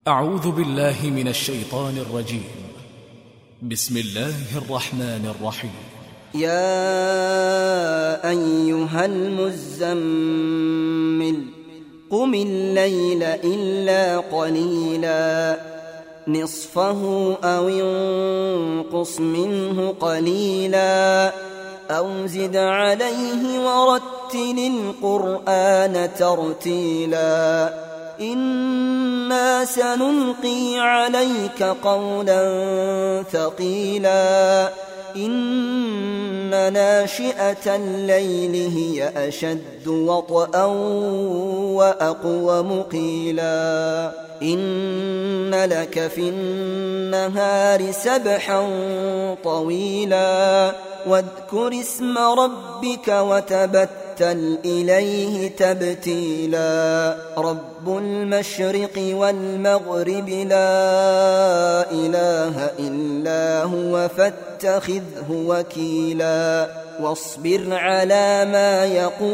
أعوذ بالله من الشيطان الرجيم. بسم الله الرحمن الرحيم. يا أيها المزمل قم الليل إلا قليلا نصفه أو انقص منه قليلا أو زد عليه ورتل القرآن ترتيلا إنا سنلقي عليك قولا ثقيلا إن ناشئة الليل هي أشد وطئا وأقوم قيلا إن لك في النهار سبحا طويلا واذكر اسم ربك وتبتل إليه تبتيلا رب المشرق والمغرب لا إله إلا هو فاتخذه وكيلا واصبر على ما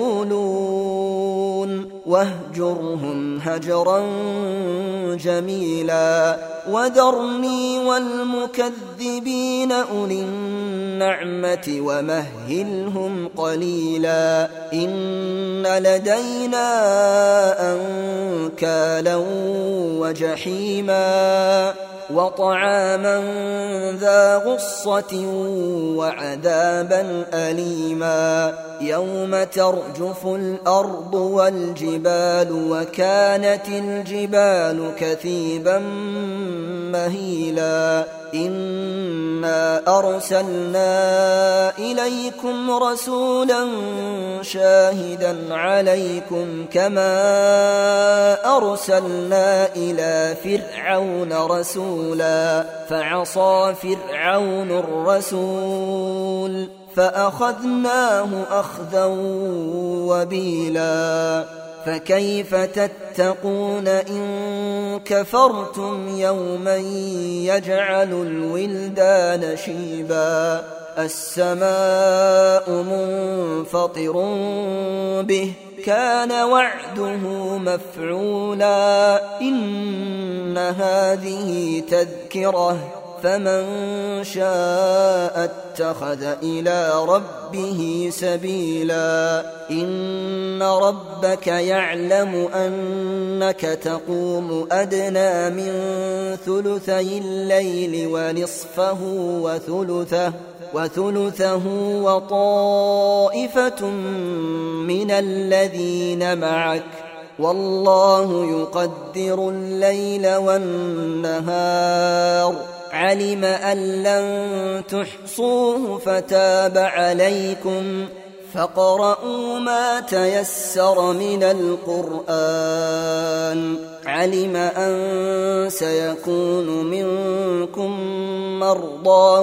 يقولون واهجرهم هجرا جميلا وذرني والمكذبين أولي النعمة ومهلهم قليلا إن لدينا أنكالا وجحيما وطعاما ذا غصة وعذابا أليما يوم ترجف الأرض والجبال وكانت الجبال كثيبا مهيلا إنا أرسلنا إليكم رسولا شاهدا عليكم كما أرسلنا إلى فرعون رسولا فعصى فرعون الرسول فأخذناه أخذا وبيلا فكيف تتقون إن كفرتم يوما يجعل الولدان شيبا السماء منفطر به كان وعده مفعولا إن هذه تذكرة فمن شاء اتخذ إلى ربه سبيلا إن ربك يعلم أنك تقوم أدنى من ثلثي الليل ونصفه وثلثه وطائفة من الذين معك والله يقدر الليل والنهار علم أن لن تحصوه فتاب عليكم فاقرؤوا ما تيسر من القرآن علم أن سيكون منكم مرضى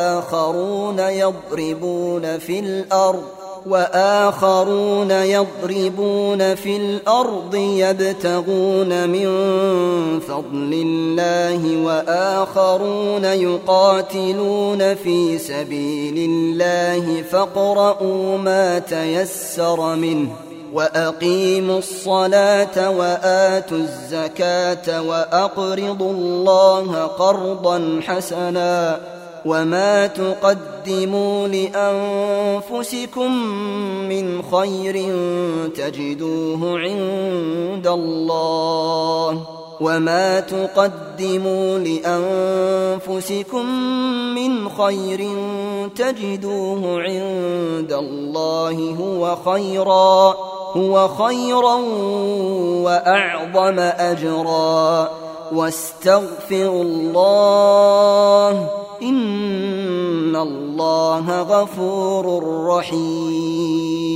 وآخرون يضربون في الأرض يبتغون من فضل الله وآخرون يقاتلون في سبيل الله فاقرؤوا ما تيسر منه وأقيموا الصلاة وآتوا الزكاة وأقرضوا الله قرضا حسنا وما تقدموا لأنفسكم من خير تجدوه عند الله وما تقدموا لأنفسكم من خير تجدوه عند الله هو خيرا وأعظم أجرا واستغفروا الله إن الله غفور رحيم.